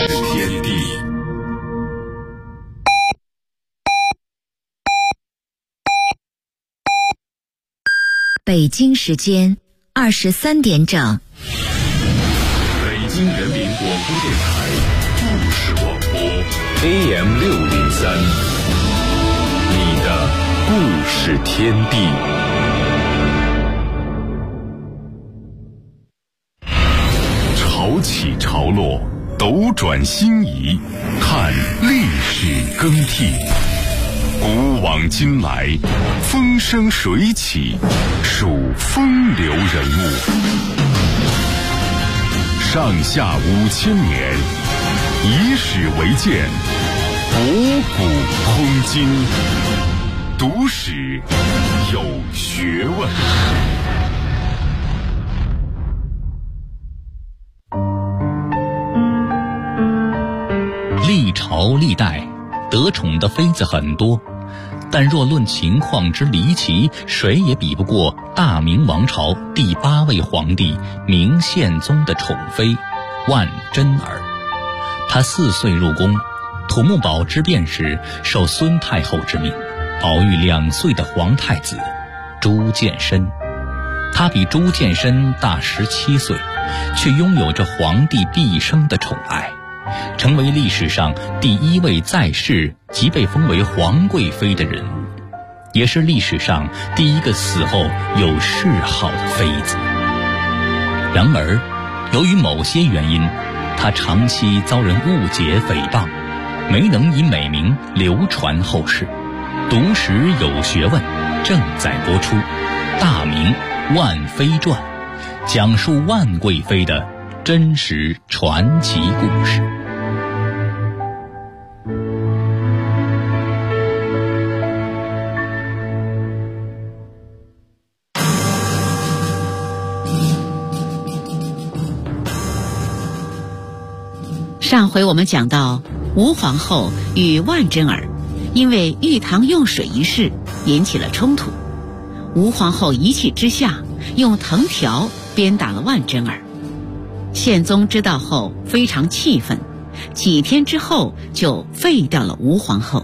天地。 北京时间23点整。 北京人民广播电台故事广播 AM603，你的故事天地。潮起潮落，斗转星移，看历史更替。古往今来，风生水起，数风流人物。上下5000年，以史为鉴，博古通今，读史有学问。 历朝历代得宠的妃子很多，但若论情况之离奇，谁也比不过大明王朝第8位皇帝明宪宗的宠妃万贞儿。她4岁入宫，土木堡之变时受孙太后之命，保育2岁的皇太子朱见深。她比朱见深大17岁，却拥有着皇帝毕生的宠爱，成为历史上第1位在世即被封为皇贵妃的人物，也是历史上第1个死后有谥号的妃子。然而，由于某些原因，她长期遭人误解诽谤，没能以美名流传后世。读史有学问正在播出《大明万妃传》，讲述万贵妃的真实传奇故事。 上回我们讲到，吴皇后与万贞儿因为玉堂用水一事引起了冲突，吴皇后一气之下用藤条鞭打了万贞儿。宪宗知道后非常气愤，几天之后就废掉了吴皇后。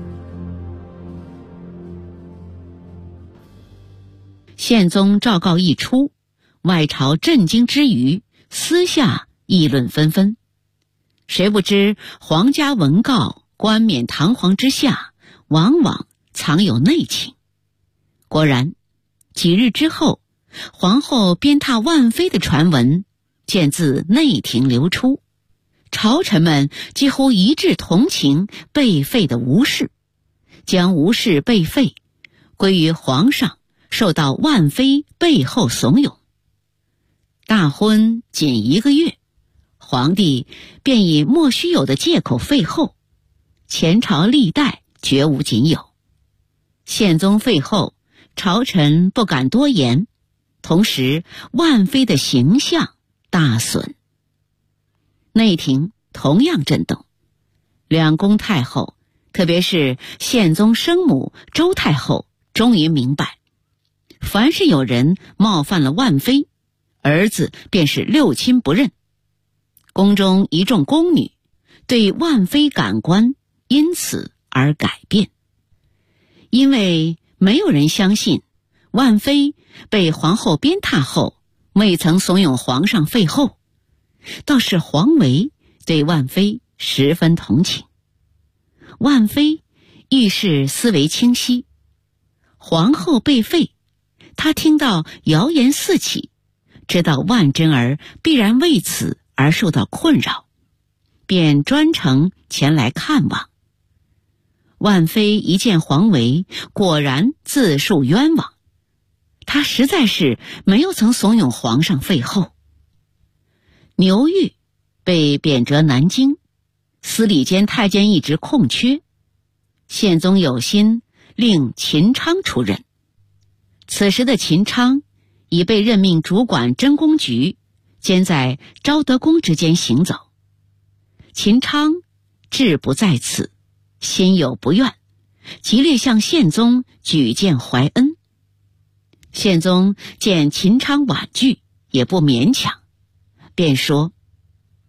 宪宗诏告一出，外朝震惊之余，私下议论纷纷。谁不知皇家文告冠冕堂皇之下，往往藏有内情。果然，几日之后，皇后鞭挞万妃的传闻渐自内廷流出，朝臣们几乎一致同情被废的吴氏，将吴氏被废归于皇上受到万妃背后怂恿。大婚仅1个月，皇帝便以莫须有的借口废后，前朝历代绝无仅有。宪宗废后，朝臣不敢多言，同时万妃的形象大损。内廷同样震动，两宫太后，特别是宪宗生母周太后，终于明白，凡是有人冒犯了万妃，儿子便是六亲不认。宫中一众宫女对万妃感官因此而改变，因为没有人相信万妃被皇后鞭挞后未曾怂恿皇上废后，倒是皇维对万妃十分同情。万妃遇事思维清晰，皇后被废，她听到谣言四起，知道万贞儿必然为此而受到困扰，便专程前来看望。万妃一见皇维，果然自述冤枉，她实在是没有曾怂恿皇上废后。牛玉被贬谪南京，司礼监太监一职空缺，宪宗有心令秦昌出任。此时的秦昌已被任命主管真宫局，兼在昭德宫之间行走。秦昌志不在此，心有不愿，极力向宪宗举荐怀恩。宪宗见秦昌婉拒，也不勉强，便说：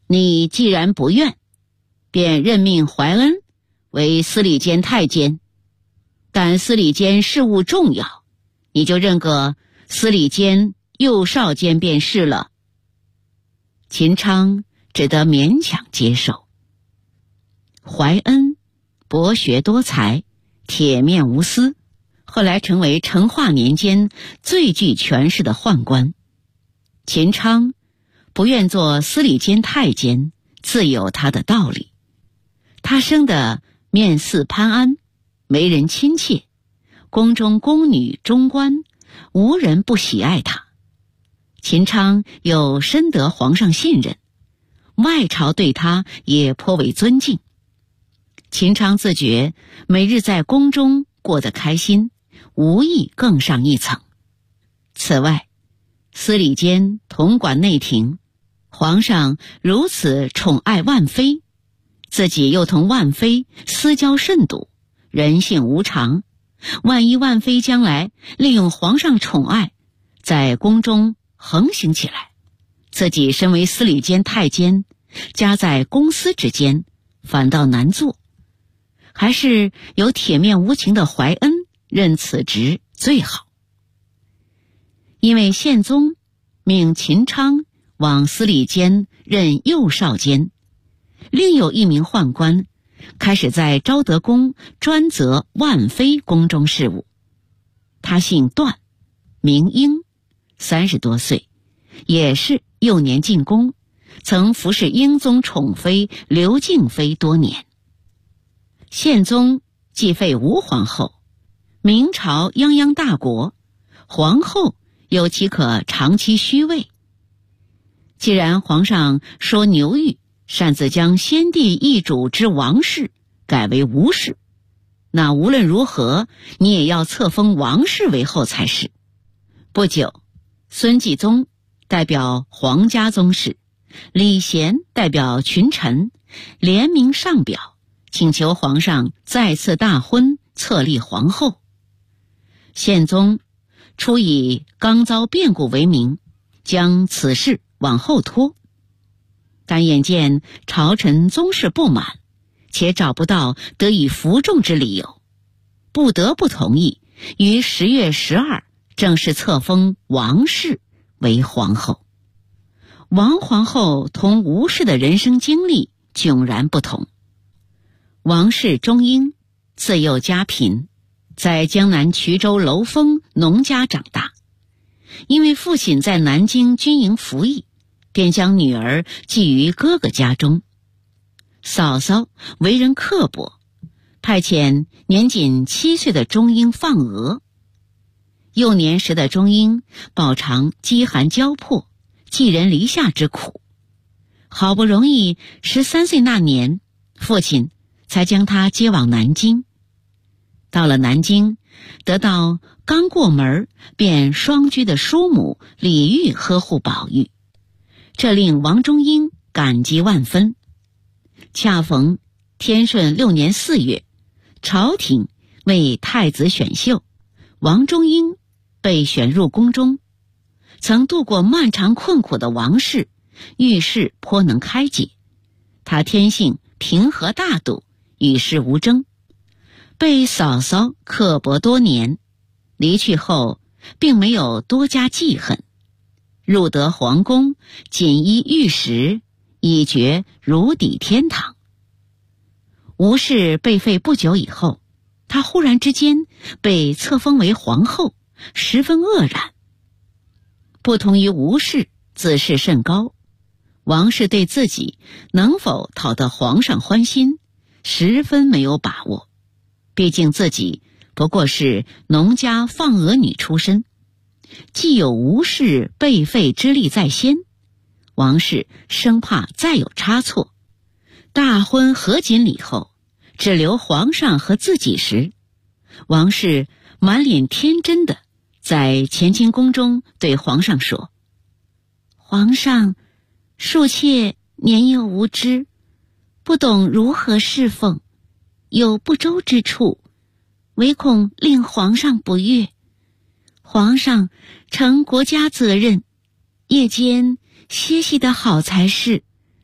你既然不愿，便任命怀恩为司礼监太监，但司礼监事务重要，你就任个司礼监右少监便是了。秦昌只得勉强接受。怀恩博学多才，铁面无私，后来成为成化年间最具权势的宦官。秦昌不愿做司礼监太监，自有他的道理。他生得面似潘安，没人亲切，宫中宫女中官无人不喜爱他。秦昌又深得皇上信任，外朝对他也颇为尊敬。秦昌自觉每日在宫中过得开心，无意更上一层。此外，司礼监统管内廷，皇上如此宠爱万妃，自己又同万妃私交甚笃，人性无常，万一万妃将来利用皇上宠爱，在宫中横行起来，自己身为司礼监太监，夹在公私之间，反倒难做。还是有铁面无情的怀恩任此职最好。因为宪宗命秦昌往司礼监任右少监，另有一名宦官开始在昭德宫专责万妃宫中事务。他姓段，名英，30多岁，也是幼年进宫，曾服侍英宗宠妃刘敬妃多年。宪宗继废吴皇后，明朝泱泱大国，皇后又岂可长期虚位？既然皇上说牛玉擅自将先帝遗嘱之王氏改为吴氏，那无论如何你也要册封王氏为后才是。不久，孙继宗代表皇家宗室，李贤代表群臣，联名上表，请求皇上再次大婚，册立皇后。宪宗初以刚遭变故为名，将此事往后拖，但眼见朝臣宗室不满，且找不到得以服众之理由，不得不同意于10月12正式册封王氏为皇后。王皇后同吴氏的人生经历迥然不同。王氏中英，自幼家贫，在江南衢州楼峰农家长大。因为父亲在南京军营服役，便将女儿寄于哥哥家中。嫂嫂为人刻薄，派遣年仅7岁的中英放鹅。幼年时的中英饱尝饥寒交迫、寄人篱下之苦，好不容易13岁那年，父亲才将他接往南京。到了南京，得到刚过门便双居的叔母李煜呵护保育，这令王中英感激万分。恰逢天顺6年4月，朝廷为太子选秀，王中英被选入宫中。曾度过漫长困苦的王氏，遇事颇能开解。他天性平和大度，与世无争，被嫂嫂刻薄多年，离去后并没有多加记恨。入得皇宫，锦衣玉食，已觉如抵天堂。吴氏被废不久以后，她忽然之间被册封为皇后，十分愕然。不同于吴氏自视甚高，王氏对自己能否讨得皇上欢心十分没有把握。毕竟自己不过是农家放鹅女出身，既有吴氏被废之力在先，王氏生怕再有差错。大婚合锦礼后，只留皇上和自己时，王氏满脸天真的在乾清宫中对皇上说：皇上，庶妾年幼无知，不懂如何侍奉，有不周之处，唯恐令皇上不悦。皇上承国家责任，夜间歇息得好才是。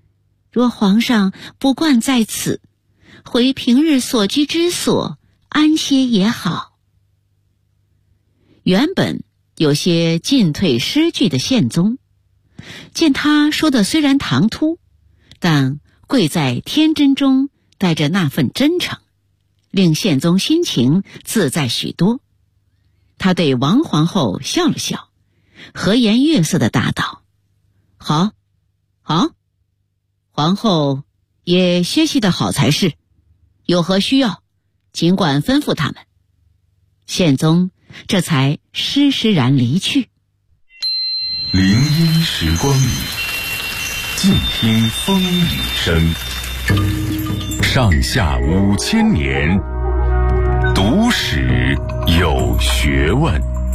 若皇上不惯在此，回平日所居之所安歇也好。原本有些进退失据的宪宗，见他说的虽然唐突，但贵在天真中带着那份真诚，令宪宗心情自在许多。他对王皇后笑了笑，和颜悦色地答道：好，皇后也歇息得好才是，有何需要尽管吩咐他们。宪宗这才施施然离去。 林荫时光里，静听风雨声。上下5000年，读史有学问。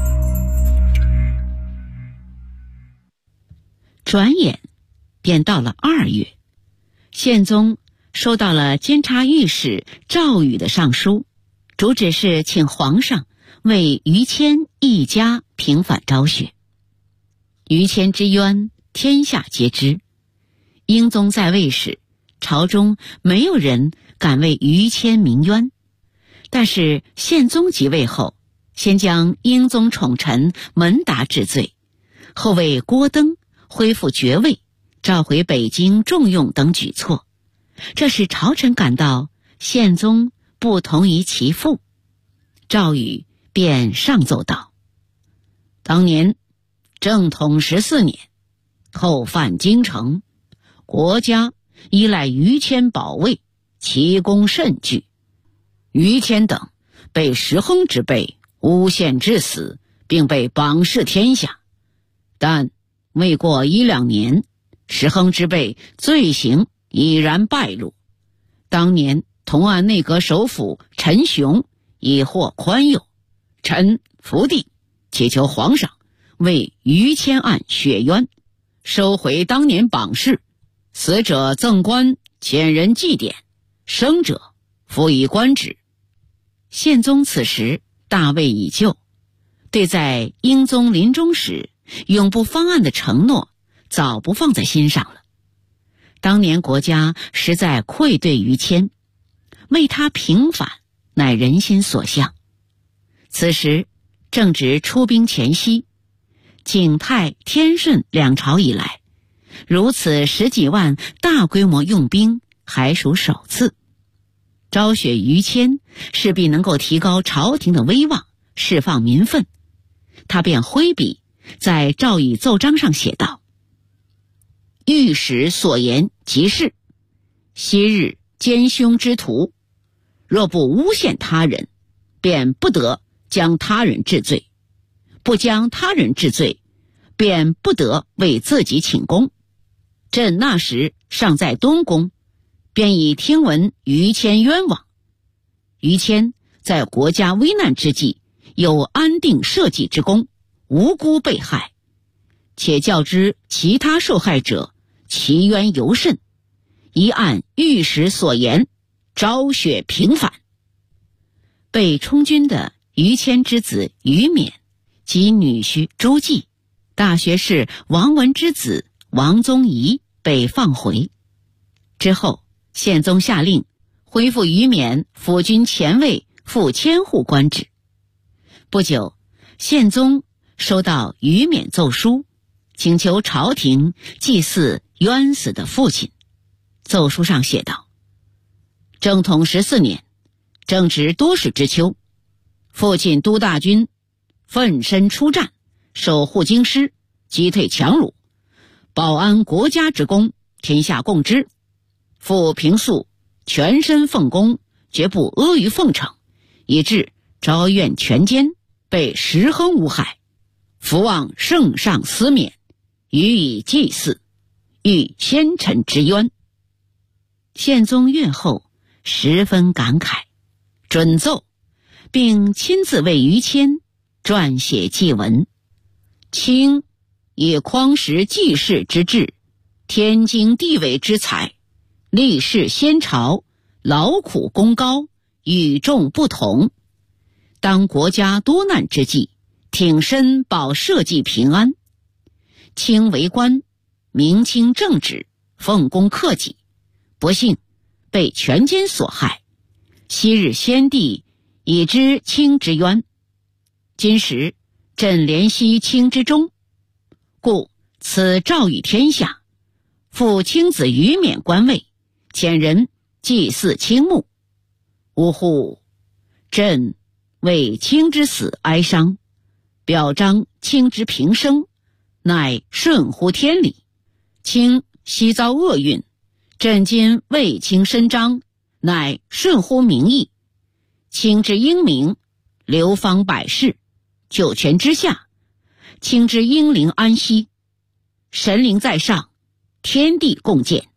转眼便到了2月，宪宗收到了监察御史赵宇的上书，主旨是请皇上为于谦一家平反昭雪。于谦之冤，天下皆知。英宗在位时，朝中没有人敢为于谦鸣冤。但是宪宗即位后，先将英宗宠臣门达治罪，后为郭登恢复爵位，召回北京重用等举措，这使朝臣感到宪宗不同于其父。赵宇便上奏道：当年正统14年，后犯京城，国家依赖于谦保卫，其功甚巨。于谦等被石亨之辈诬陷致死，并被榜示天下。但未过1-2年，石亨之辈罪行已然败露。当年同案内阁首辅陈雄已获宽宥，臣伏地祈求皇上为于谦案雪冤，收回当年榜示，死者赠官遣人祭奠，生者复以官职。宪宗此时大位已就，对在英宗临终时永不方案的承诺早不放在心上了。当年国家实在愧对于谦，为他平反乃人心所向。此时正值出兵前夕，景泰、天顺两朝以来，如此10几万大规模用兵还属首次。昭雪于谦势必能够提高朝廷的威望，释放民愤。他便挥笔在诏议奏章上写道：御史所言即是，昔日奸凶之徒，若不诬陷他人，便不得将他人治罪；不将他人治罪，便不得为自己请功。朕那时尚在东宫，便已听闻于谦冤枉。于谦在国家危难之际，有安定社稷之功，无辜被害，且较之其他受害者，其冤尤甚，宜按御史所言，昭雪平反。被充军的于谦之子于勉及女婿朱继，大学士王文之子王宗仪被放回。之后，宪宗下令恢复于勉辅军前卫副千户官职。不久，宪宗收到于勉奏书，请求朝廷祭祀冤死的父亲。奏书上写道：正统14年，正值多事之秋，父亲都大军奋身出战，守护京师，击退强虏，保安国家之功，天下共知。父平素全身奉公，绝不阿谀奉承，以致昭怨全歼，被石亨诬害。伏望圣上思勉，予以祭祀，欲先臣之冤。宪宗阅后十分感慨，准奏，并亲自为于谦撰写祭文。卿以匡时济世之志，天经地纬之才，历世先朝，劳苦功高，与众不同。当国家多难之际，挺身保社稷平安。卿为官，明清正直，奉公克己， 不幸被权奸所害。昔日先帝已知卿之冤，今时朕怜惜卿之忠，故此诏谕天下，复卿子于免官位，遣人祭祀卿墓。呜呼！朕为卿之死哀伤，表彰卿之平生，乃顺乎天理。卿昔遭厄运，朕今为卿伸张，乃顺乎民意。卿之英明，流芳百世，九泉之下，卿之英灵安息，神灵在上，天地共鉴。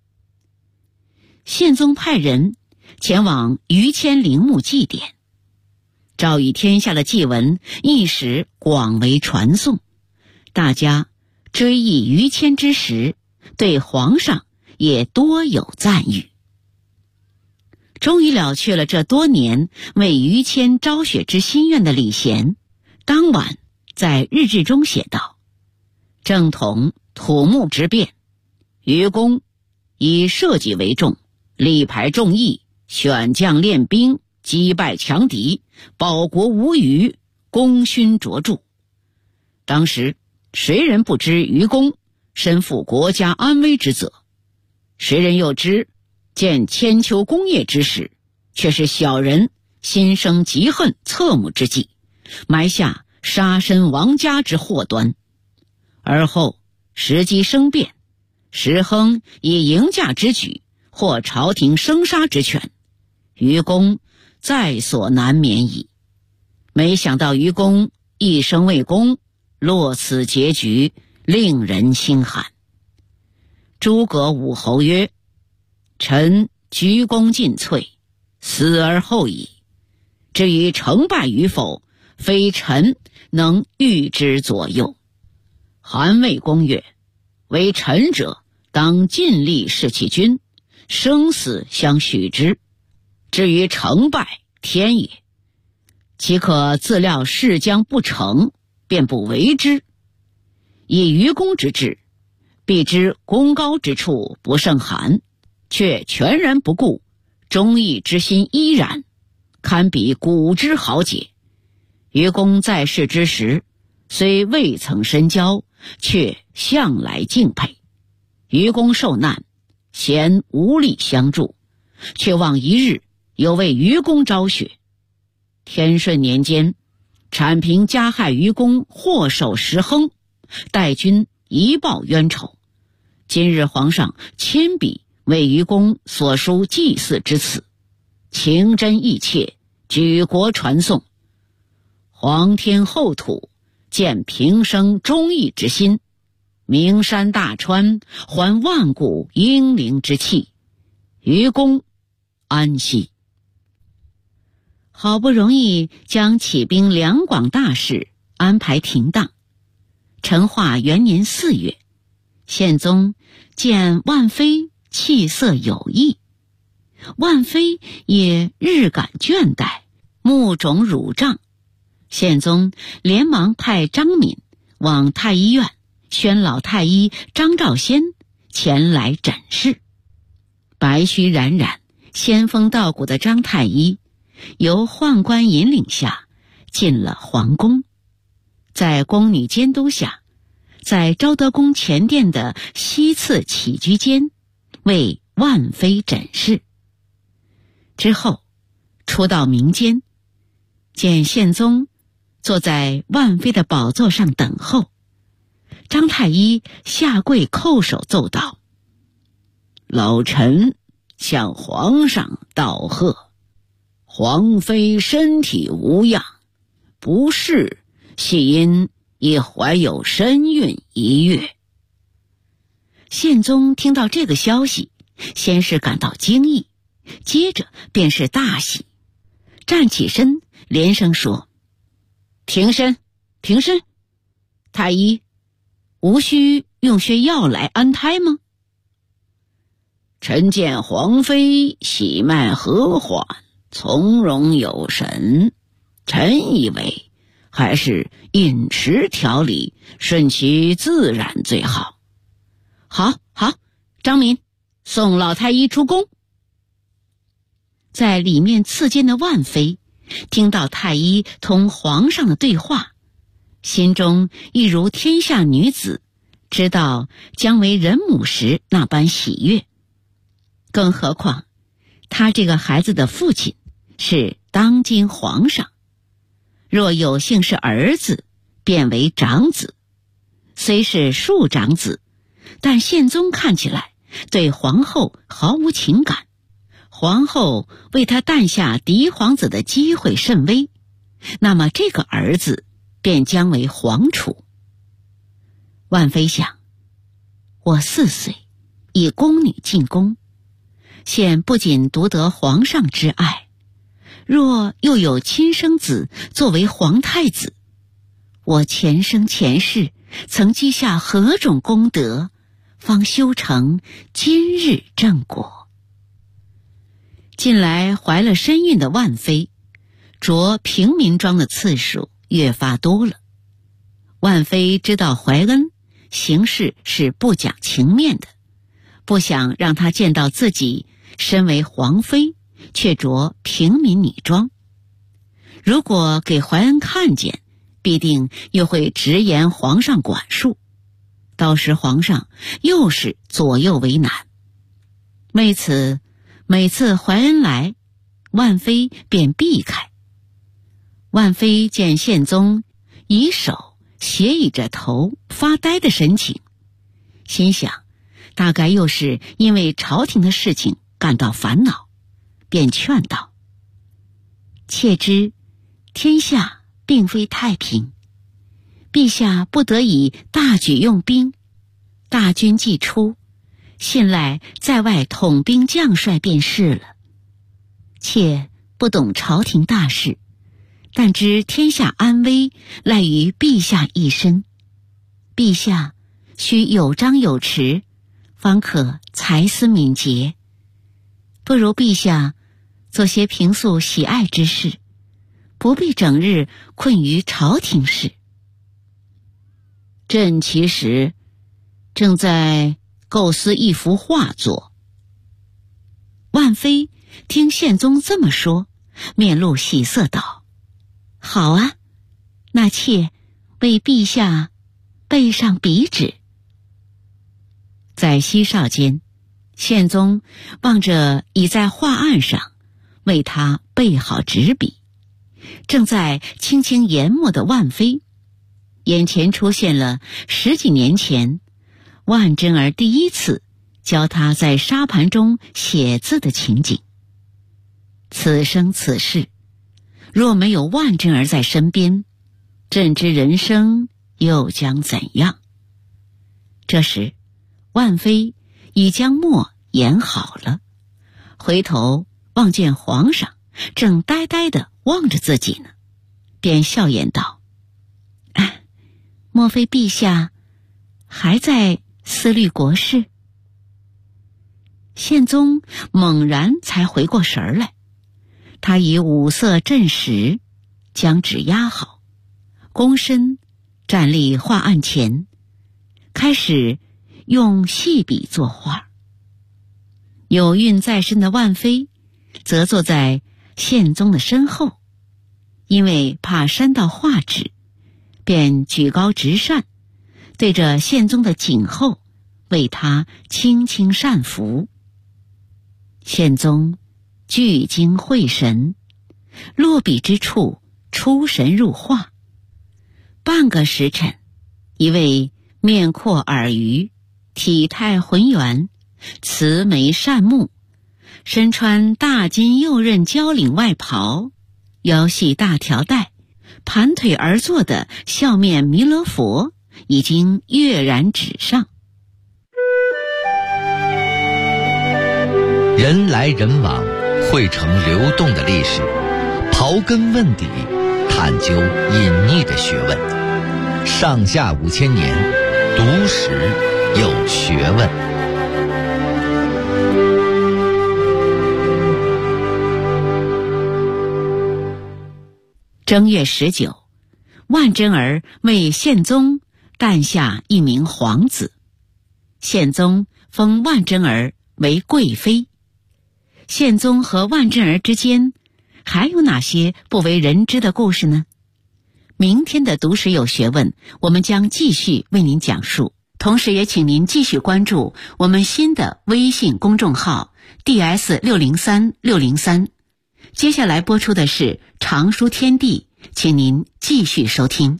宪宗派人前往于谦陵墓祭奠，诏谕天下的祭文一时广为传颂，大家追忆于谦之时，对皇上也多有赞誉。终于了却了这多年为于谦昭雪之心愿的李贤，当晚在日志中写道：正统土木之变，于公以社稷为重，力排众议，选将练兵，击败强敌，保国无虞，功勋卓著。当时谁人不知于公身负国家安危之责？谁人又知见千秋功业之时，却是小人心生嫉恨侧目之计，埋下杀身亡家之祸端。而后时机生变，石亨以迎驾之举获朝廷生杀之权，于公在所难免矣。没想到于公一生为公，落此结局，令人心寒。诸葛武侯曰：臣鞠躬尽瘁，死而后已。至于成败与否，非臣能预知左右。韩魏公曰：为臣者，当尽力事其君，生死相许之。至于成败，天也。岂可自料事将不成，便不为之？以于公之志，必知功高之处不胜寒，却全然不顾，忠义之心依然，堪比古之豪杰。于公在世之时，虽未曾深交，却向来敬佩。于公受难，贤无力相助，却望一日有为于公昭雪。天顺年间，阐平加害于公祸首石亨，待君一报冤仇。今日皇上亲笔为于公所书祭祀之词，情真意切，举国传颂。皇天厚土，见平生忠义之心，名山大川，还万古英灵之气，于公安息。好不容易将起兵两广大事安排停当。成化元年4月，宪宗见万妃气色有异，万妃也日感倦怠，目肿乳胀。宪宗连忙派张敏往太医院宣老太医张兆先前来诊视。白须冉冉，仙风道骨的张太医由宦官引领下进了皇宫，在宫女监督下，在昭德宫前殿的西次起居间为万妃诊视。之后出到民间，见宪宗坐在万妃的宝座上等候。张太医下跪叩首奏道：老臣向皇上道贺，皇妃身体无恙，不适系因已怀有身孕1月。宪宗听到这个消息，先是感到惊异，接着便是大喜，站起身连声说：平身，平身！太医，无需用些药来安胎吗？臣见皇妃喜脉和缓，从容有神，臣以为还是饮食调理，顺其自然最好。好，张敏， 送老太医出宫。在里面刺监的万妃听到太医同皇上的对话，心中一如天下女子知道将为人母时那般喜悦。更何况他这个孩子的父亲是当今皇上，若有幸是儿子，便为长子，虽是庶长子，但宪宗看起来对皇后毫无情感，皇后为他诞下嫡皇子的机会甚微，那么这个儿子便将为皇储。万妃想，我4岁以宫女进宫，现不仅独得皇上之爱，若又有亲生子作为皇太子，我前生前世曾积下何种功德，方修成今日正果。近来怀了身孕的万妃，着平民装的次数越发多了。万妃知道怀恩行事是不讲情面的，不想让他见到自己身为皇妃却着平民女装。如果给怀恩看见，必定又会直言皇上管束，到时皇上又是左右为难。为此，每次怀恩来，万妃便避开。万妃见宪宗以手斜倚着头发呆的神情，心想大概又是因为朝廷的事情感到烦恼，便劝道：妾知天下并非太平，陛下不得已大举用兵，大军既出，信赖在外统兵将帅便是了。妾不懂朝廷大事，但知天下安危赖于陛下一身，陛下须有章有弛，方可才思敏捷。不如陛下做些平素喜爱之事，不必整日困于朝廷事。朕其实正在构思一幅画作。万妃听宪宗这么说，面露喜色道：好啊，那妾为陛下备上笔纸。在息哨间，宪宗望着已在画案上为他备好纸笔，正在轻轻研墨的万妃，眼前出现了10几年前万贞儿第一次教他在沙盘中写字的情景。此生此世，若没有万贞儿在身边，朕之人生又将怎样？这时，万妃已将墨研好了，回头望见皇上正呆呆地望着自己呢，便笑言道：莫非陛下还在思虑国事？宪宗猛然才回过神来，他以五色镇实，将纸压好，躬身站立画案前，开始用细笔作画。有孕在身的万妃则坐在宪宗的身后，因为怕扇到画纸，便举高直扇，对着宪宗的颈后为他轻轻扇拂。宪宗聚精会神，落笔之处出神入化。半个时辰，一位面阔耳鱼，体态浑圆，慈眉善目，身穿大金右衽交领外袍，腰系大条带，盘腿而坐的笑面弥勒佛已经跃然纸上。 人来人往，汇成流动的历史，刨根问底，探究隐匿的学问。上下5000年，读史有学问。 正月19，万贞儿为宪宗诞下一名皇子，宪宗封万贞儿为贵妃。宪宗和万贞儿之间还有哪些不为人知的故事呢？明天的读史有学问，我们将继续为您讲述。同时也请您继续关注我们新的微信公众号 DS603603。接下来播出的是常书天地，请您继续收听。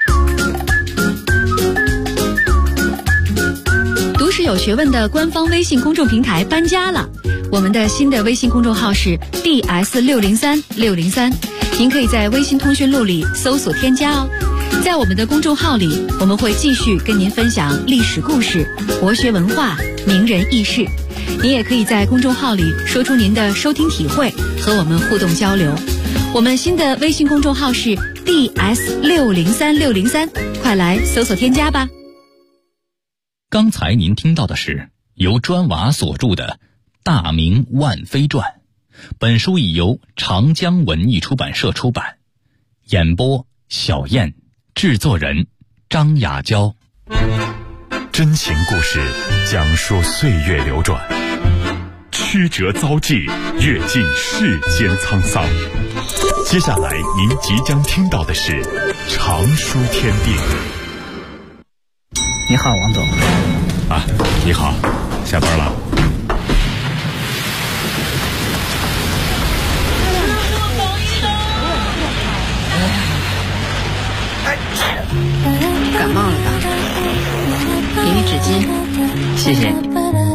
读史有学问的官方微信公众平台搬家了，我们的新的微信公众号是 DS603603，您可以在微信通讯录里搜索添加哦。在我们的公众号里，我们会继续跟您分享历史故事、国学文化、名人轶事。您也可以在公众号里说出您的收听体会，和我们互动交流。我们新的微信公众号是 DS603603，快来搜索添加吧。 刚才您听到的是由砖瓦所著的《大明万妃传》，本书已由长江文艺出版社出版。演播小燕，制作人张雅娇。 真情故事讲述岁月流转，曲折遭际，阅尽世间沧桑。接下来您即将听到的是常书天地。 你好，王总。 啊，你好，下班了。 感冒了吧？给你纸巾。 谢谢你。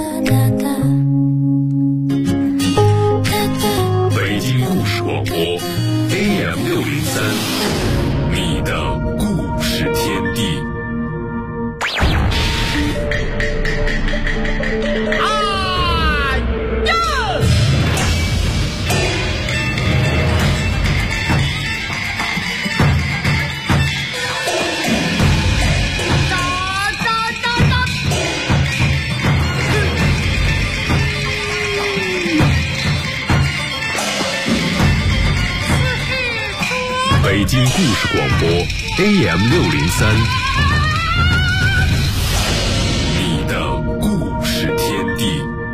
北京故事广播 AM603，你的故事天地。北京故事广播 AM603，你的故事天地。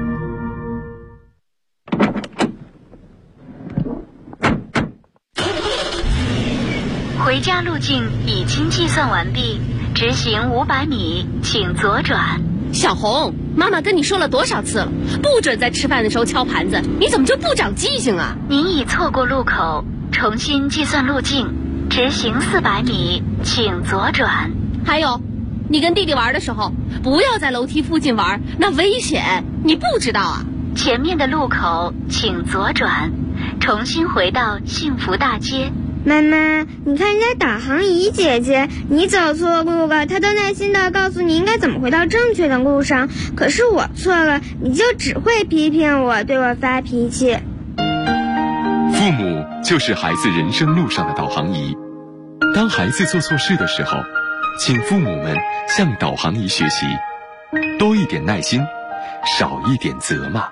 回家路径已经计算完毕，直行500米，请左转。 小红，妈妈跟你说了多少次了，不准在吃饭的时候敲盘子，你怎么就不长记性啊？ 您已错过路口，重新计算路径，直行400米，请左转。 还有，你跟弟弟玩的时候，不要在楼梯附近玩，那危险，你不知道啊？ 前面的路口请左转，重新回到幸福大街。 妈妈，你看人家导航仪姐姐，你走错路了，她都耐心地告诉你应该怎么回到正确的路上。可是我错了，你就只会批评我，对我发脾气。 父母就是孩子人生路上的导航仪。当孩子做错事的时候，请父母们向导航仪学习，多一点耐心，少一点责骂。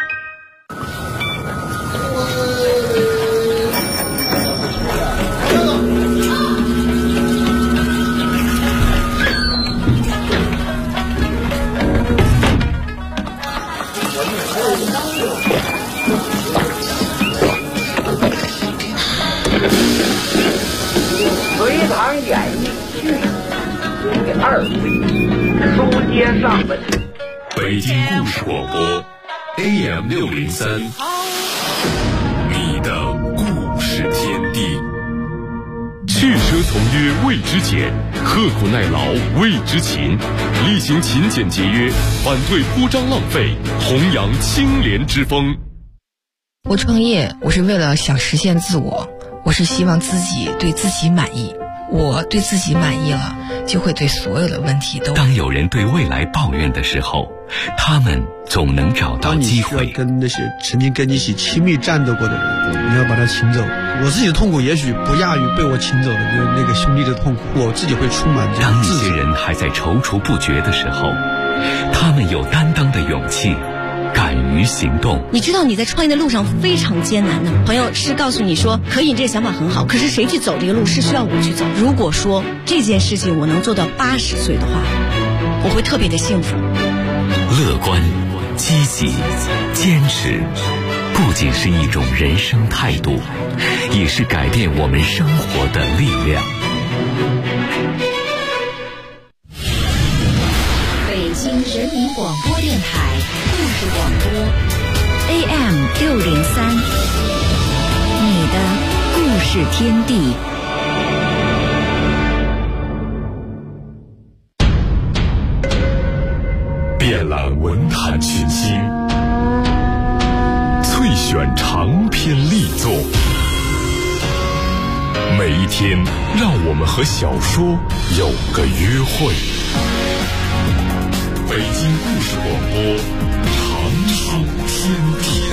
隋唐演义第2回，书接上文。 北京故事广播 AM603，你的故事天地。去奢从约谓之俭，刻苦耐劳谓之勤，厉行勤俭节约，反对铺张浪费，弘扬清廉之风。 我创业，我是为了想实现自我，我是希望自己对自己满意。我对自己满意了，就会对所有的问题都。 当有人对未来抱怨的时候，他们总能找到机会。 当你需要跟那些曾经跟你一起亲密战斗过的人，你要把他请走。我自己的痛苦也许不亚于被我请走的那个兄弟的痛苦，我自己会充满这种自责。 当一些人还在踌躇不决的时候，他们有担当的勇气，敢于行动。 你知道你在创业的路上非常艰难的，朋友是告诉你说可以，你这个想法很好，可是谁去走这个路是需要我去走。如果说这件事情我能做到80岁的话，我会特别的幸福。 乐观、 积极、坚持，不仅是一种人生态度，也是改变我们生活的力量。 北京人民广播电台故事广播 AM603，你的故事天地。 遍览文坛群星，萃选长篇力作，每一天让我们和小说有个约会。北京故事广播，长寿天地。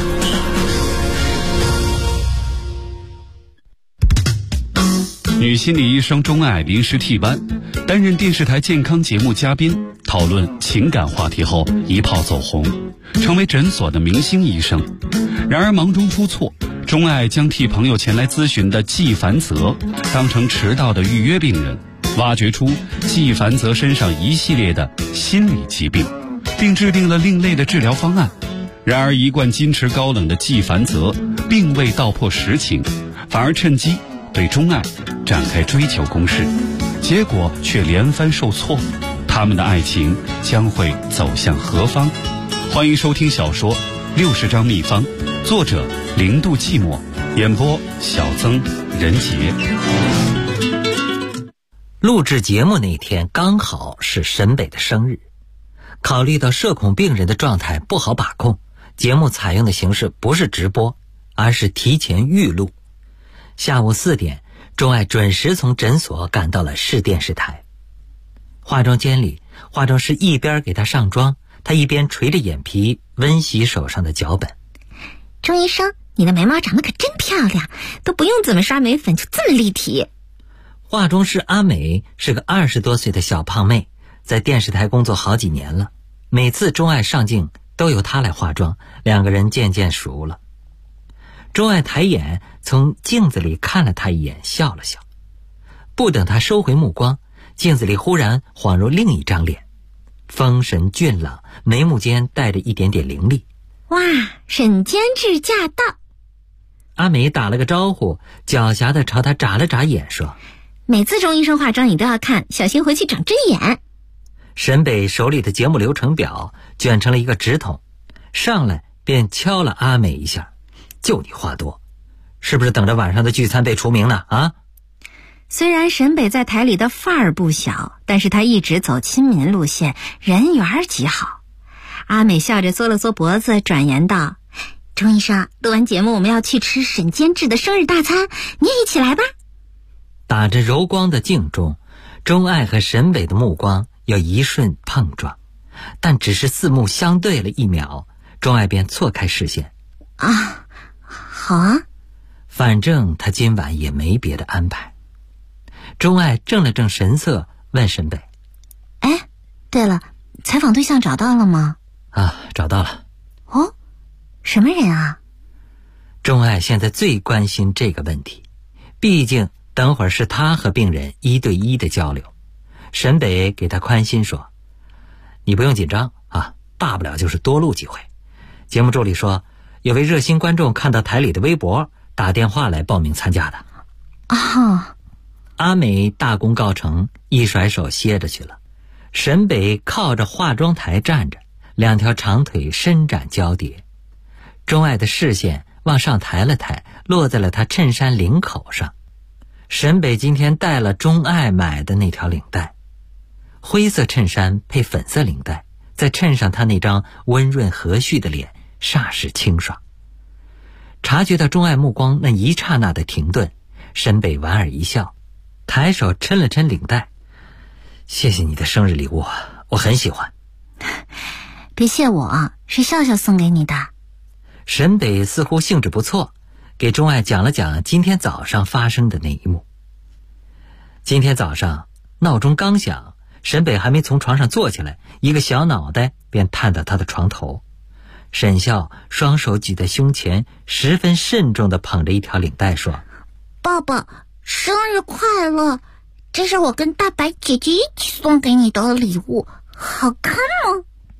女心理医生钟爱临时替班，担任电视台健康节目嘉宾，讨论情感话题后一炮走红，成为诊所的明星医生。然而忙中出错，钟爱将替朋友前来咨询的季凡泽当成迟到的预约病人，挖掘出季凡泽身上一系列的心理疾病，并制定了另类的治疗方案。然而一贯矜持高冷的季凡泽并未道破实情，反而趁机对钟爱展开追求攻势，结果却连番受挫。他们的爱情将会走向何方？欢迎收听小说《60张秘方》，作者零度寂寞，演播小曾、任杰。 录制节目那天刚好是沈北的生日，考虑到社恐病人的状态不好把控，节目采用的形式不是直播，而是提前预录。下午4点，钟爱准时从诊所赶到了市电视台。化妆间里，化妆师一边给她上妆，她一边垂着眼皮温习手上的脚本。 钟医生，你的眉毛长得可真漂亮，都不用怎么刷眉粉就这么立体。 化妆师阿美是个20多岁的小胖妹，在电视台工作好几年了，每次钟爱上镜都由她来化妆，两个人渐渐熟了。钟爱抬眼从镜子里看了她一眼，笑了笑。不等她收回目光，镜子里忽然晃入另一张脸，丰神俊朗，眉目间带着一点点凌厉。 哇，沈监制驾到！ 阿美打了个招呼，狡黠地朝他眨了眨眼，说： 每次钟医生化妆你都要看，小心回去长针眼。 沈北手里的节目流程表卷成了一个直筒，上来便敲了阿美一下。就你话多，是不是等着晚上的聚餐被除名呢？啊！ 虽然沈北在台里的范儿不小，但是他一直走亲民路线，人缘极好。阿美笑着缩了缩脖子，转言道：钟医生，录完节目我们要去吃沈监制的生日大餐，你也一起来吧。 打着柔光的镜中，钟爱和沈北的目光有一瞬碰撞，但只是四目相对了1秒，钟爱便错开视线。 啊，好啊， 反正他今晚也没别的安排。钟爱正了正神色，问沈北： 哎，对了，采访对象找到了吗？ 啊，找到了。 哦，什么人啊？ 钟爱现在最关心这个问题，毕竟等会儿是他和病人1对1的交流。沈北给他宽心说：你不用紧张啊，大不了就是多录几回。节目助理说，有位热心观众看到台里的微博，打电话来报名参加的。 啊！ 阿美大功告成，一甩手歇着去了。沈北靠着化妆台站着，两条长腿伸展交叠。钟爱的视线往上抬了抬，落在了他衬衫领口上。沈北今天戴了钟爱买的那条领带，灰色衬衫配粉色领带，再衬上他那张温润和煦的脸，煞是清爽。察觉到钟爱目光那一刹那的停顿，沈北莞尔一笑，抬手抻了抻领带。谢谢你的生日礼物，我很喜欢。 别谢我，是笑笑送给你的。 沈北似乎兴致不错，给钟爱讲了讲今天早上发生的那一幕。今天早上闹钟刚响，沈北还没从床上坐起来，一个小脑袋便探到他的床头。沈笑双手举在胸前，十分慎重地捧着一条领带说： 爸爸，生日快乐，这是我跟大白姐姐一起送给你的礼物，好看吗？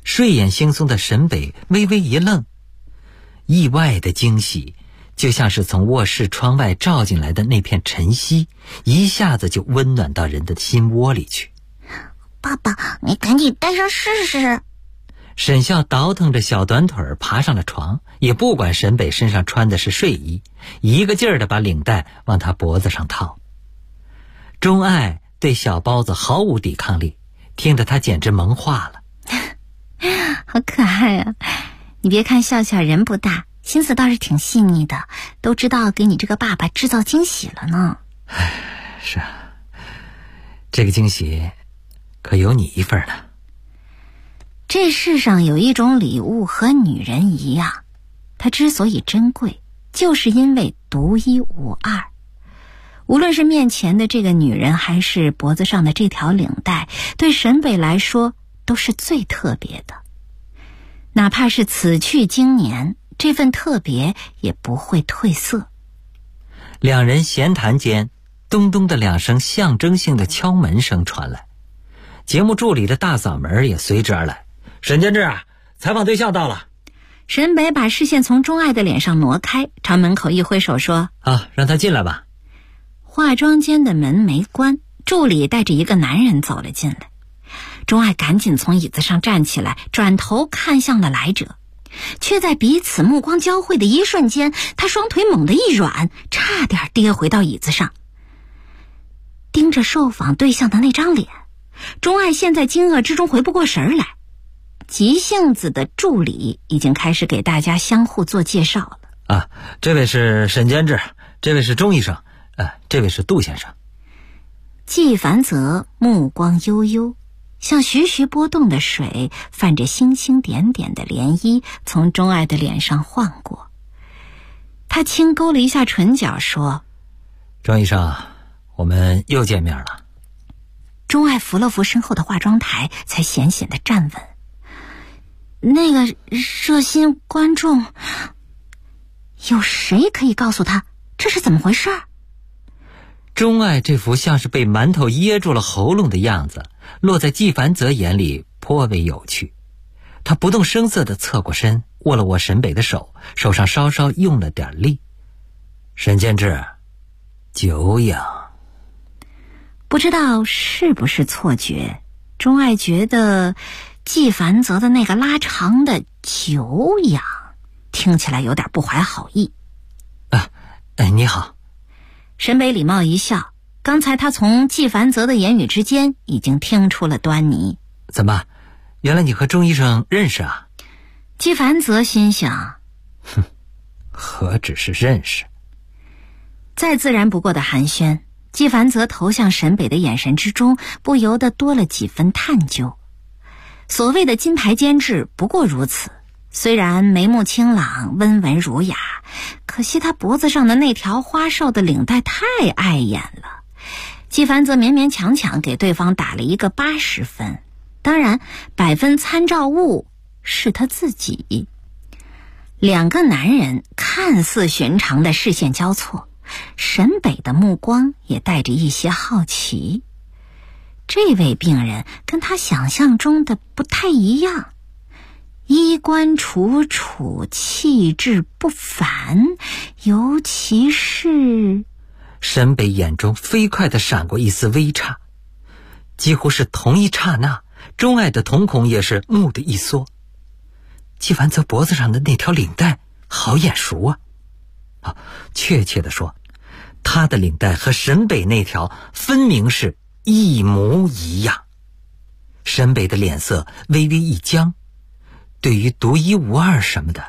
睡眼惺忪的沈北微微一愣，意外的惊喜就像是从卧室窗外照进来的那片晨曦，一下子就温暖到人的心窝里去。 爸爸，你赶紧戴上试试。 沈笑倒腾着小短腿爬上了床，也不管沈北身上穿的是睡衣，一个劲儿地把领带往他脖子上套。钟爱对小包子毫无抵抗力，听得他简直萌化了。 好可爱啊！你别看笑笑人不大，心思倒是挺细腻的，都知道给你这个爸爸制造惊喜了呢。 是啊，这个惊喜可有你一份呢。 这世上有一种礼物和女人一样，它之所以珍贵，就是因为独一无二。无论是面前的这个女人，还是脖子上的这条领带，对沈北来说都是最特别的。哪怕是此去经年，这份特别也不会褪色。 两人闲谈间，咚咚的2声象征性的敲门声传来，节目助理的大嗓门也随之而来。沈监制啊，采访对象到了。 沈北把视线从钟爱的脸上挪开，朝门口一挥手说： 啊，让他进来吧。 化妆间的门没关，助理带着一个男人走了进来。钟爱赶紧从椅子上站起来，转头看向了来者，却在彼此目光交汇的一瞬间，他双腿猛地一软，差点跌回到椅子上。盯着受访对象的那张脸，钟爱现在惊愕之中回不过神来。急性子的助理已经开始给大家相互做介绍了。 啊，这位是沈监制，这位是钟医生，这位是杜先生。 季凡泽目光悠悠，像徐徐波动的水，泛着星星点点的涟漪，从钟爱的脸上晃过。他轻勾了一下唇角，说： 钟医生，我们又见面了。 钟爱扶了扶身后的化妆台，才险险地站稳。那个热心观众，有谁可以告诉他这是怎么回事？ 钟爱这副像是被馒头噎住了喉咙的样子，落在季凡泽眼里颇为有趣。他不动声色地侧过身，握了握沈北的手，手上稍稍用了点力。沈监制，久仰。 不知道是不是错觉，钟爱觉得季凡泽的那个拉长的久仰听起来有点不怀好意。 你好。 沈北礼貌一笑，刚才他从季凡泽的言语之间已经听出了端倪。 怎么，原来你和钟医生认识啊？ 季凡泽心想， 何止是认识。 再自然不过的寒暄，季凡泽投向沈北的眼神之中不由得多了几分探究。所谓的金牌监制不过如此，虽然眉目清朗，温文儒雅，可惜他脖子上的那条花哨的领带太碍眼了。季凡泽勉勉强强给对方打了一个80分，当然100分参照物是他自己。两个男人看似寻常的视线交错，沈北的目光也带着一些好奇。这位病人跟他想象中的不太一样，衣冠楚楚，气质不凡，尤其是…… 沈北眼中飞快地闪过一丝微诧，几乎是同一刹那，钟爱的瞳孔也是蓦地一缩。季凡泽脖子上的那条领带好眼熟啊！确切地说，他的领带和沈北那条分明是一模一样。沈北的脸色微微一僵，对于独一无二什么的，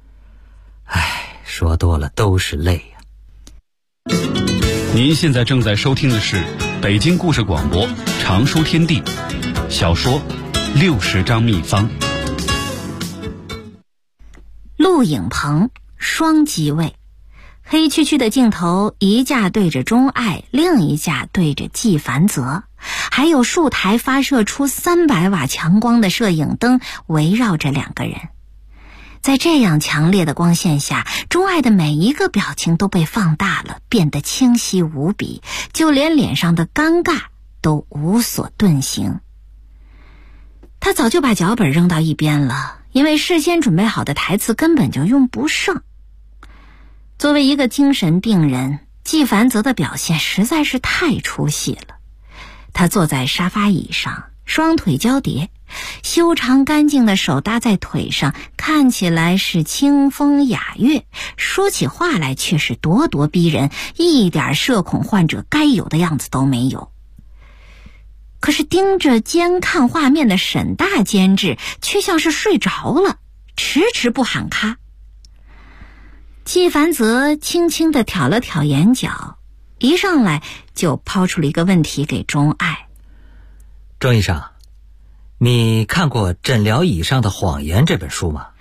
说多了都是泪呀。 您现在正在收听的是北京故事广播长书天地小说60张秘方。 录影棚双机位，黑黢黢的镜头，一架对着钟爱，另一架对着季凡泽，还有数台发射出300瓦强光的摄影灯围绕着两个人。在这样强烈的光线下，钟爱的每一个表情都被放大了，变得清晰无比，就连脸上的尴尬都无所遁形。 他早就把脚本扔到一边了，因为事先准备好的台词根本就用不上。作为一个精神病人，纪梵泽的表现实在是太出戏了。他坐在沙发椅上，双腿交叠，修长干净的手搭在腿上，看起来是清风雅乐，说起话来却是咄咄逼人，一点社恐患者该有的样子都没有。可是盯着监看画面的沈大监制却像是睡着了，迟迟不喊咔。纪梵泽轻轻地挑了挑眼角，一上来就抛出了一个问题给钟爱。 钟医生，你看过《诊疗椅上的谎言》这本书吗？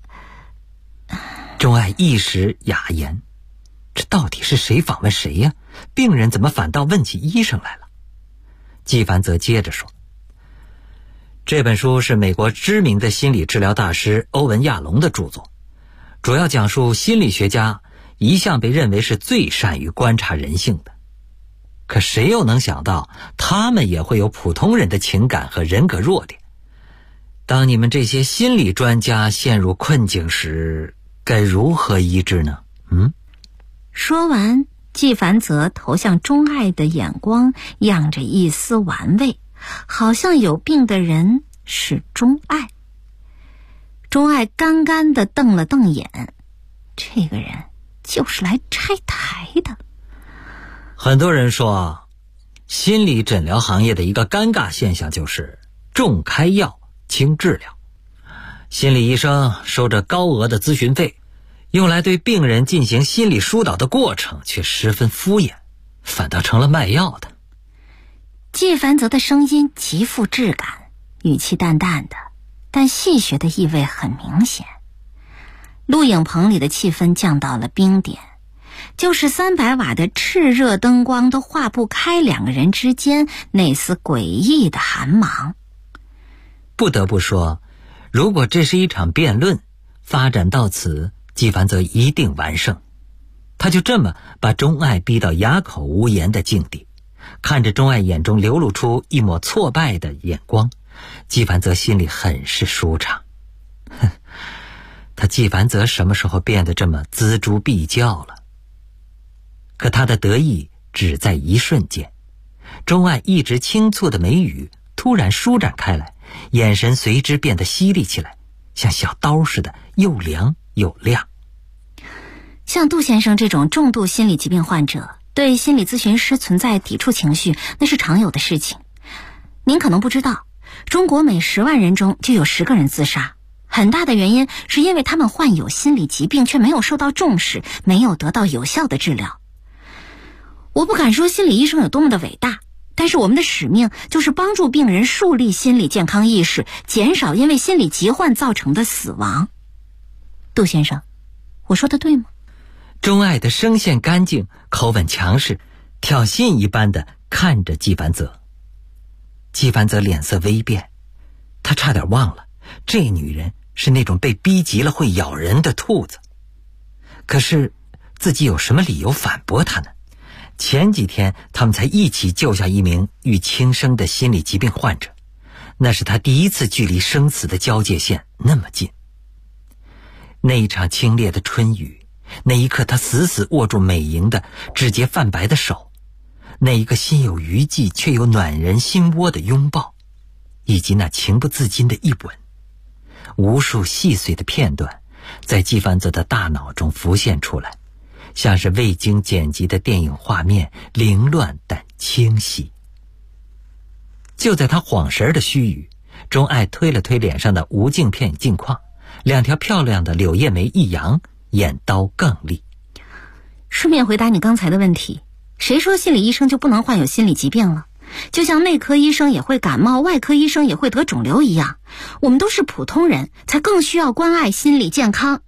钟爱一时哑言，这到底是谁访问谁呀？病人怎么反倒问起医生来了？纪梵泽接着说，这本书是美国知名的心理治疗大师欧文·亚龙的著作，主要讲述心理学家一向被认为是最善于观察人性的。可谁又能想到，他们也会有普通人的情感和人格弱点。当你们这些心理专家陷入困境时，该如何医治呢？ 说完，纪梵泽投向钟爱的眼光漾着一丝玩味，好像有病的人是钟爱。钟爱干干地瞪了瞪眼，这个人就是来拆台的。 很多人说，心理诊疗行业的一个尴尬现象就是重开药轻治疗。心理医生收着高额的咨询费，用来对病人进行心理疏导的过程却十分敷衍，反倒成了卖药的。 纪梵泽的声音极富质感，语气淡淡的，但戏谑的意味很明显。录影棚里的气氛降到了冰点，就是300瓦的炽热灯光都化不开两个人之间那丝诡异的寒芒。 不得不说，如果这是一场辩论，发展到此，纪梵泽一定完胜。他就这么把钟爱逼到哑口无言的境地，看着钟爱眼中流露出一抹挫败的眼光，纪梵泽心里很是舒畅。他纪梵泽什么时候变得这么锱铢必较了？可他的得意只在一瞬间，钟爱一直轻蹙的眉宇突然舒展开来，眼神随之变得犀利起来，像小刀似的，又凉又亮。 像杜先生这种重度心理疾病患者，对心理咨询师存在抵触情绪，那是常有的事情。您可能不知道，中国每10万人中就有10个人自杀，很大的原因是因为他们患有心理疾病却没有受到重视，没有得到有效的治疗。我不敢说心理医生有多么的伟大，但是我们的使命就是帮助病人树立心理健康意识，减少因为心理疾患造成的死亡。杜先生，我说的对吗？ 钟爱的声线干净，口吻强势，挑衅一般的看着纪梵泽。纪梵泽脸色微变，他差点忘了，这女人是那种被逼急了会咬人的兔子。可是自己有什么理由反驳她呢？前几天他们才一起救下一名欲轻生的心理疾病患者，那是他第一次距离生死的交界线那么近。那一场清冽的春雨，那一刻他死死握住美莹的指节泛白的手，那一个心有余悸却又暖人心窝的拥抱，以及那情不自禁的一吻，无数细碎的片段在纪梵泽的大脑中浮现出来，像是未经剪辑的电影画面，凌乱但清晰。就在他晃神的须臾，钟爱推了推脸上的无镜片镜框，2条漂亮的柳叶眉一扬，眼刀更利。 顺便回答你刚才的问题，谁说心理医生就不能患有心理疾病了？就像内科医生也会感冒，外科医生也会得肿瘤一样，我们都是普通人，才更需要关爱心理健康。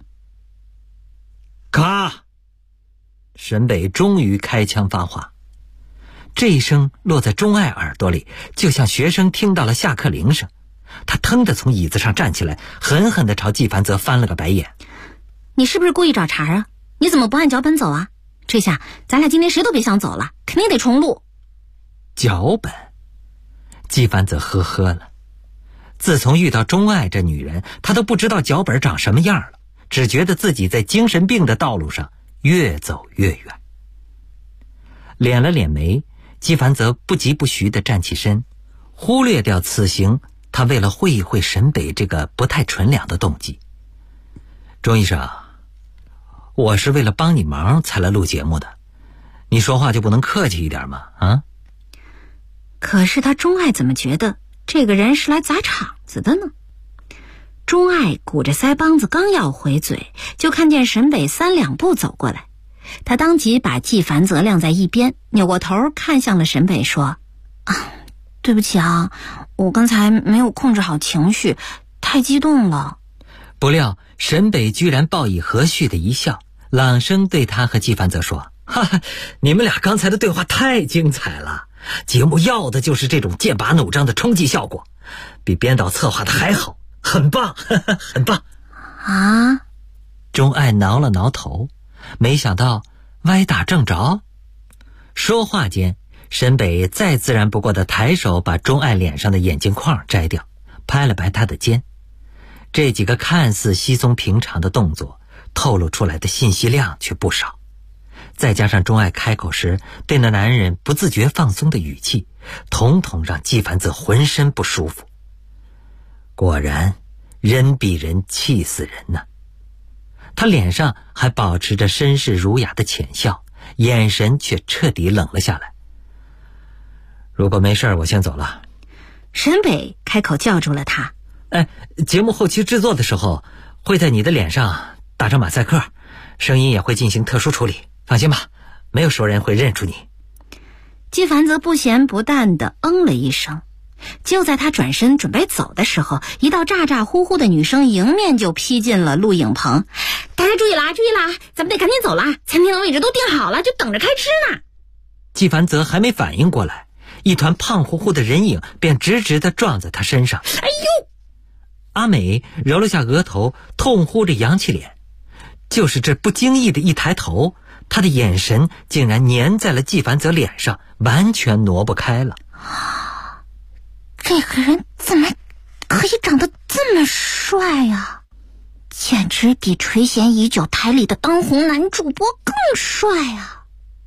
咔！沈北终于开枪发话，这一声落在钟爱耳朵里，就像学生听到了下课铃声。他腾地从椅子上站起来，狠狠地朝纪梵泽翻了个白眼。 你是不是故意找茬啊？你怎么不按脚本走啊？这下咱俩今天谁都别想走了，肯定得重录。 脚本？纪梵泽呵呵了。 自从遇到钟爱这女人，他都不知道脚本长什么样了，只觉得自己在精神病的道路上越走越远。敛了敛眉，纪梵泽不疾不徐地站起身，忽略掉此行他为了会一会沈北这个不太纯良的动机。钟医生，我是为了帮你忙才来录节目的，你说话就不能客气一点吗？啊？ 可是他钟爱怎么觉得这个人是来砸场子的呢？钟爱鼓着腮帮子刚要回嘴，就看见沈北3两步走过来，他当即把纪梵泽晾在一边，扭过头看向了沈北说：对不起啊，我刚才没有控制好情绪，太激动了。 不料沈北居然报以和煦的一笑，朗声对他和纪梵泽说：哈哈，你们俩刚才的对话太精彩了，节目要的就是这种剑拔弩张的冲击效果，比编导策划的还好，很棒，呵呵，很棒。 啊？ 钟爱挠了挠头，没想到歪打正着。说话间，沈北再自然不过的抬手把钟爱脸上的眼镜框摘掉，拍了拍他的肩。这几个看似稀松平常的动作，透露出来的信息量却不少。再加上钟爱开口时对那男人不自觉放松的语气，统统让纪梵泽浑身不舒服。果然，人比人气死人呢。他脸上还保持着绅士儒雅的浅笑，眼神却彻底冷了下来。如果没事，我先走了。 沈北开口叫住了他。 节目后期制作的时候，会在你的脸上打上马赛克，声音也会进行特殊处理，放心吧，没有熟人会认出你。 纪梵泽不咸不淡地了一声。就在他转身准备走的时候，一道咋咋呼呼的女声迎面就劈进了录影棚。大家注意啦，注意啦，咱们得赶紧走啦，餐厅的位置都订好了，就等着开吃呢。 纪梵泽还没反应过来，一团胖乎乎的人影便直直地撞在他身上。 哎呦！ 阿美揉了下额头，痛呼着扬起脸。就是这不经意的一抬头，他的眼神竟然粘在了纪梵泽脸上，完全挪不开了。 这个人怎么可以长得这么帅啊？简直比垂涎已久台里的当红男主播更帅啊！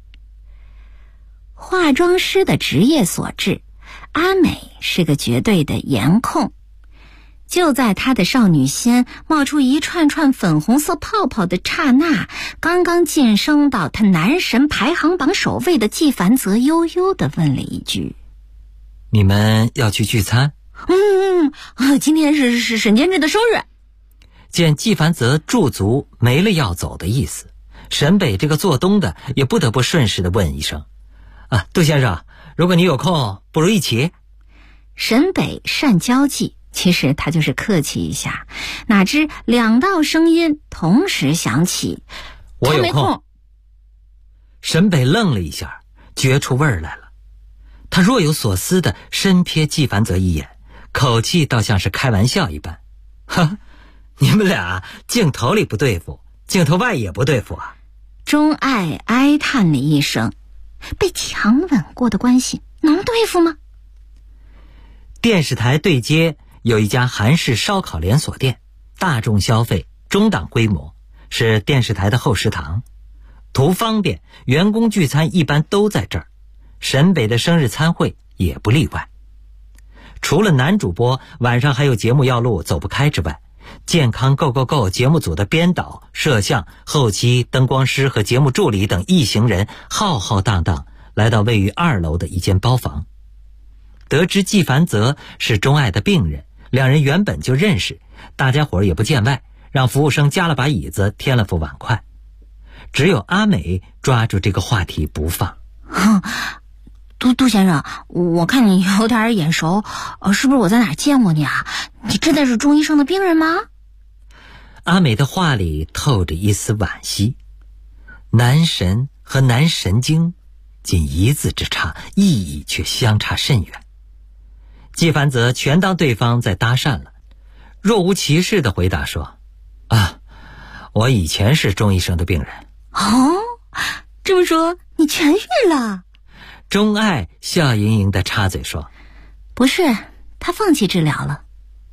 化妆师的职业所致，阿美是个绝对的颜控。就在她的少女心冒出一串串粉红色泡泡的刹那，刚刚晋升到她男神排行榜首位的纪梵泽悠悠地问了一句： 你们要去聚餐？ 今天是沈监制的生日。 见纪梵泽驻足没了要走的意思，沈北这个做东的也不得不顺势地问一声：杜先生，如果你有空，不如一起。 沈北善交际，其实他就是客气一下，哪知2道声音同时响起： 我有空。沈北愣了一下，觉出味儿来了。他若有所思地深瞥纪梵泽一眼，口气倒像是开玩笑一般：你们俩镜头里不对付，镜头外也不对付啊。 钟爱哀叹了一声，被强吻过的关系能对付吗？ 电视台对接有一家韩式烧烤连锁店，大众消费，中档规模，是电视台的后食堂。图方便，员工聚餐一般都在这儿，沈北的生日餐会也不例外。除了男主播晚上还有节目要录走不开之外，健康 Go 节目组的编导、摄像、后期、灯光师和节目助理等一行人浩浩荡荡来到位于2楼的一间包房。得知纪梵泽是钟爱的病人，两人原本就认识，大家伙也不见外，让服务生加了把椅子，添了副碗筷。只有阿美抓住这个话题不放。 杜先生，我看你有点眼熟，是不是我在哪儿见过你啊？你真的是钟医生的病人吗？ 阿美的话里透着一丝惋惜。男神和男神经仅1字之差，意义却相差甚远。纪梵泽全当对方在搭讪了，若无其事地回答说：我以前是钟医生的病人。 这么说你痊愈了？ 钟爱笑盈盈地插嘴说： 不是，他放弃治疗了。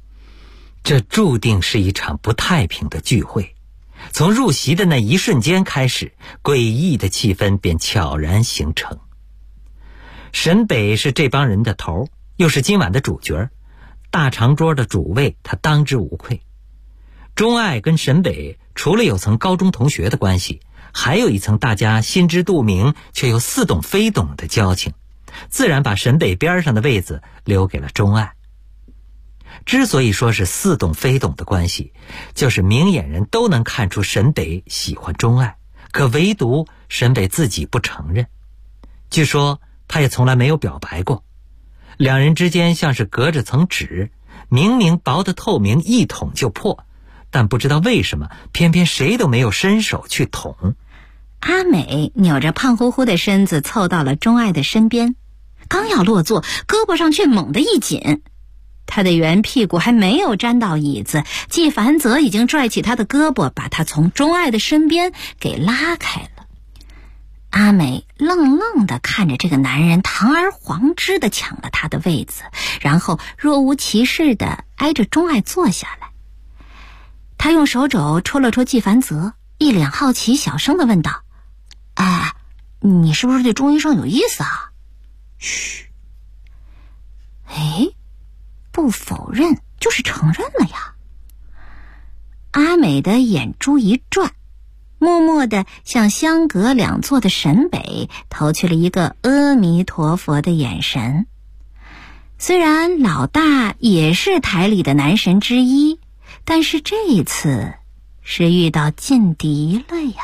这注定是一场不太平的聚会。从入席的那一瞬间开始，诡异的气氛便悄然形成。沈北是这帮人的头，又是今晚的主角，大长桌的主位他当之无愧。钟爱跟沈北除了有层高中同学的关系，还有一层大家心知肚明却又似懂非懂的交情，自然把沈北边上的位子留给了钟爱。之所以说是似懂非懂的关系，就是明眼人都能看出沈北喜欢钟爱，可唯独沈北自己不承认。据说他也从来没有表白过，两人之间像是隔着层纸，明明薄得透明，一捅就破，但不知道为什么偏偏谁都没有伸手去捅。 阿美扭着胖乎乎的身子凑到了钟爱的身边，刚要落座，胳膊上却猛地一紧，他的圆屁股还没有沾到椅子，季凡泽已经拽起他的胳膊，把他从钟爱的身边给拉开了。阿美愣愣地看着这个男人堂而皇之地抢了他的位子，然后若无其事地挨着钟爱坐下来。他用手肘戳了戳季凡泽，一脸好奇，小声地问道：哎，你是不是对钟医生有意思啊？嘘。哎，不否认就是承认了呀。阿美的眼珠一转，默默地向相隔两座的沈北投去了一个阿弥陀佛的眼神。虽然老大也是台里的男神之一，但是这一次是遇到劲敌了呀。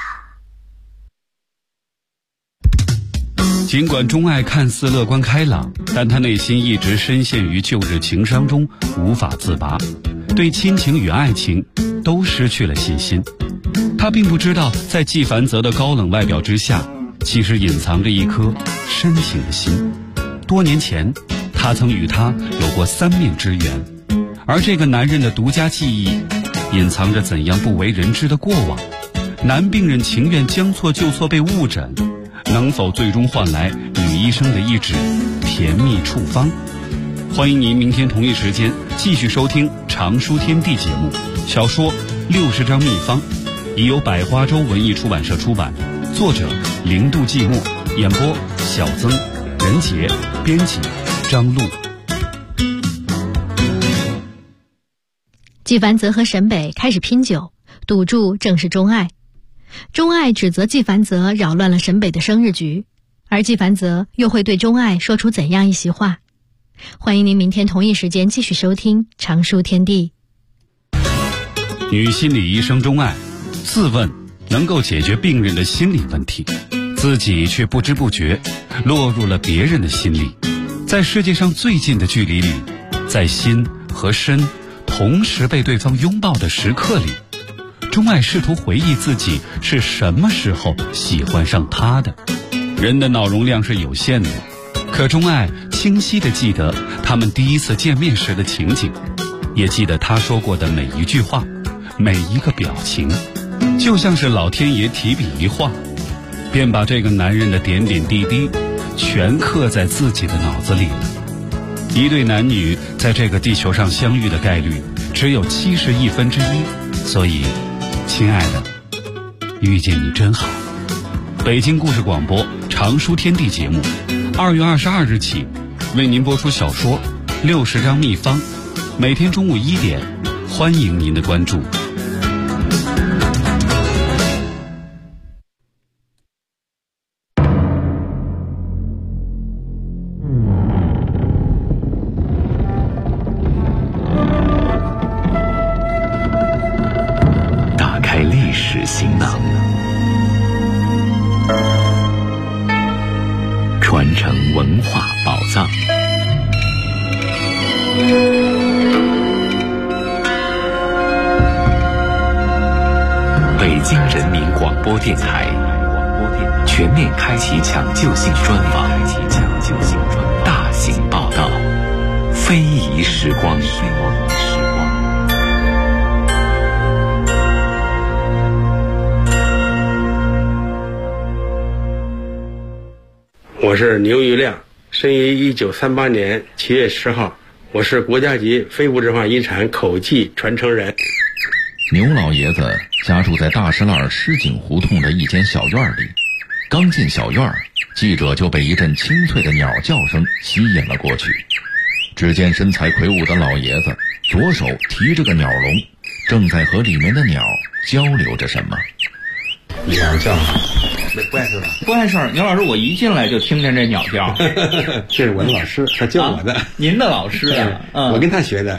尽管钟爱看似乐观开朗，但他内心一直深陷于旧日情伤中无法自拔，对亲情与爱情都失去了信心。他并不知道，在季凡泽的高冷外表之下，其实隐藏着一颗深情的心。多年前，他曾与他有过三面之缘，而这个男人的独家记忆，隐藏着怎样不为人知的过往。男病人情愿将错就错被误诊，能否最终换来女医生的一纸甜蜜处方？欢迎您明天同一时间继续收听《常书天地》节目，小说60张秘方，已由百花洲文艺出版社出版，作者零度寂寞，演播小曾、任杰，编辑张璐。 季凡泽和沈北开始拼酒，赌注正是钟爱。钟爱指责季凡泽扰乱了沈北的生日局，而季凡泽又会对钟爱说出怎样一席话？欢迎您明天同一时间继续收听《常书天地》。 女心理医生钟爱自问能够解决病人的心理问题，自己却不知不觉落入了别人的心里。在世界上最近的距离里，在心和身同时被对方拥抱的时刻里，钟爱试图回忆自己是什么时候喜欢上他的。人的脑容量是有限的，可钟爱清晰地记得他们第一次见面时的情景，也记得他说过的每一句话，每一个表情，就像是老天爷提笔一画，便把这个男人的点点滴滴全刻在自己的脑子里了。一对男女在这个地球上相遇的概率只有1/71，所以亲爱的，遇见你真好。北京故事广播常书天地节目2月22日起为您播出小说60张秘方，每天中午1点，欢迎您的关注。 打开历史行囊，传承文化宝藏。北京人民广播电台全面开启抢救性专访，大型报道，非遗时光。 我是牛玉亮，生于1938年7月10号， 我是国家级非物质文化遗产口技传承人。 牛老爷子家住在大石栏石井胡同的一间小院里，刚进小院，记者就被一阵清脆的鸟叫声吸引了过去。只见身材魁梧的老爷子左手提着个鸟笼，正在和里面的鸟交流着什么。 鸟叫，不碍事吧？ 不碍事。牛老师，我一进来就听见这鸟叫。 这是我的老师，他教我的。 您的老师啊？ 我跟他学的。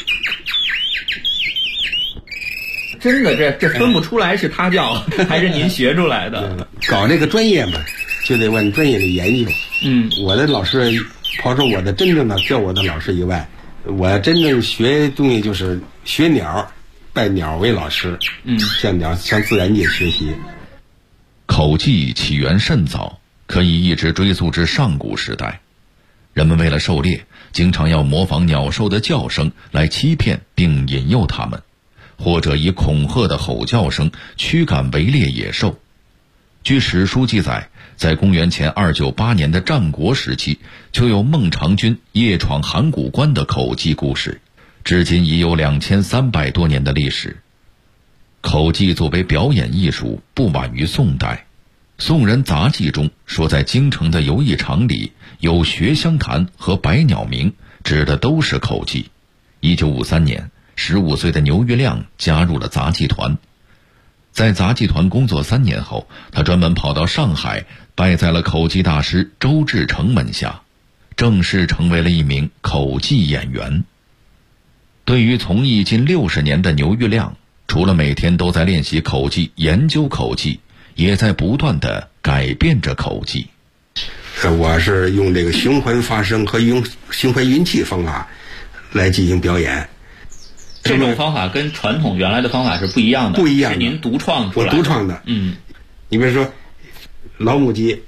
真的，这分不出来是他叫还是您学出来的。 搞这个专业嘛，就得问专业的研究。我的老师，抛出我的真正的教我的老师以外，我真正学东西就是学鸟，拜鸟为老师。向自然界学习。 口技起源甚早，可以一直追溯至上古时代。人们为了狩猎，经常要模仿鸟兽的叫声来欺骗并引诱它们，或者以恐吓的吼叫声驱赶围猎野兽。据史书记载，在公元前298年的战国时期，就有孟尝君夜闯函谷关的口技故事，至今已有2300多年的历史。口技作为表演艺术，不晚于宋代。宋人杂记中说，在京城的游艺场里有学香坛和百鸟鸣，指的都是口技。1953年，15岁的牛玉亮加入了杂技团。在杂技团工作3年后，他专门跑到上海，拜在了口技大师周志成门下，正式成为了一名口技演员。对于从艺近60年的牛玉亮，除了每天都在练习口技、研究口技，也在不断地改变着口技。 我是用这个循环发声和用循环运气方法来进行表演。 这种方法跟传统原来的方法是不一样的。 不一样的， 是您独创出来的。 我独创的。你比如说老母鸡，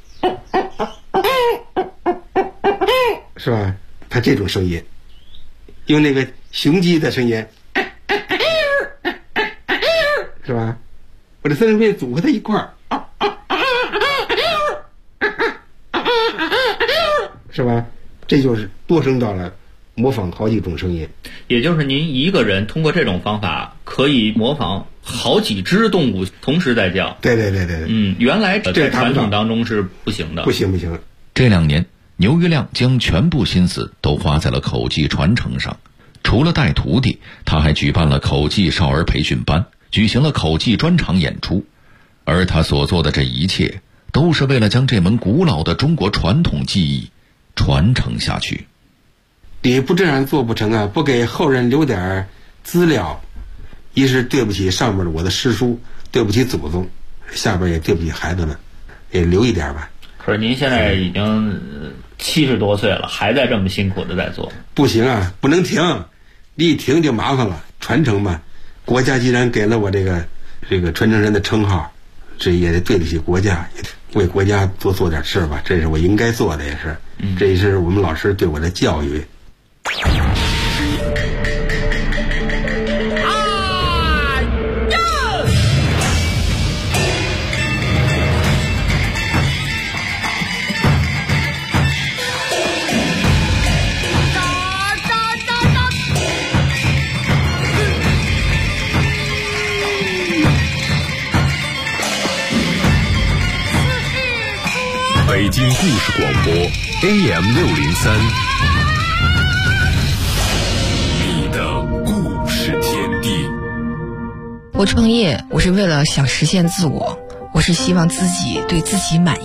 是吧？它这种声音，用那个雄鸡的声音，是吧？我这3声片组合在一块儿，是吧？这就是多声道了，模仿好几种声音。 也就是您一个人通过这种方法可以模仿好几只动物同时在叫。 对。 原来在传统当中是不行的。 不行。 这2年，牛玉亮将全部心思都花在了口技传承上。除了带徒弟，他还举办了口技少儿培训班，举行了口技专场演出。而他所做的这一切，都是为了将这门古老的中国传统技艺传承下去。 你不这样做不成啊！不给后人留点资料，一是对不起上面的我的师叔，对不起祖宗，下边也对不起孩子们，也留一点吧。 可是您现在已经70多岁了，还在这么辛苦的在做。 不行啊，不能停，你一停就麻烦了。传承嘛，国家既然给了我这个传承人的称号，这也得对得起国家，为国家做点事吧，这是我应该做的，也是，这也是我们老师对我的教育。 北京故事广播 AM603， 你的故事天地。 我创业，我是为了想实现自我，我是希望自己对自己满意。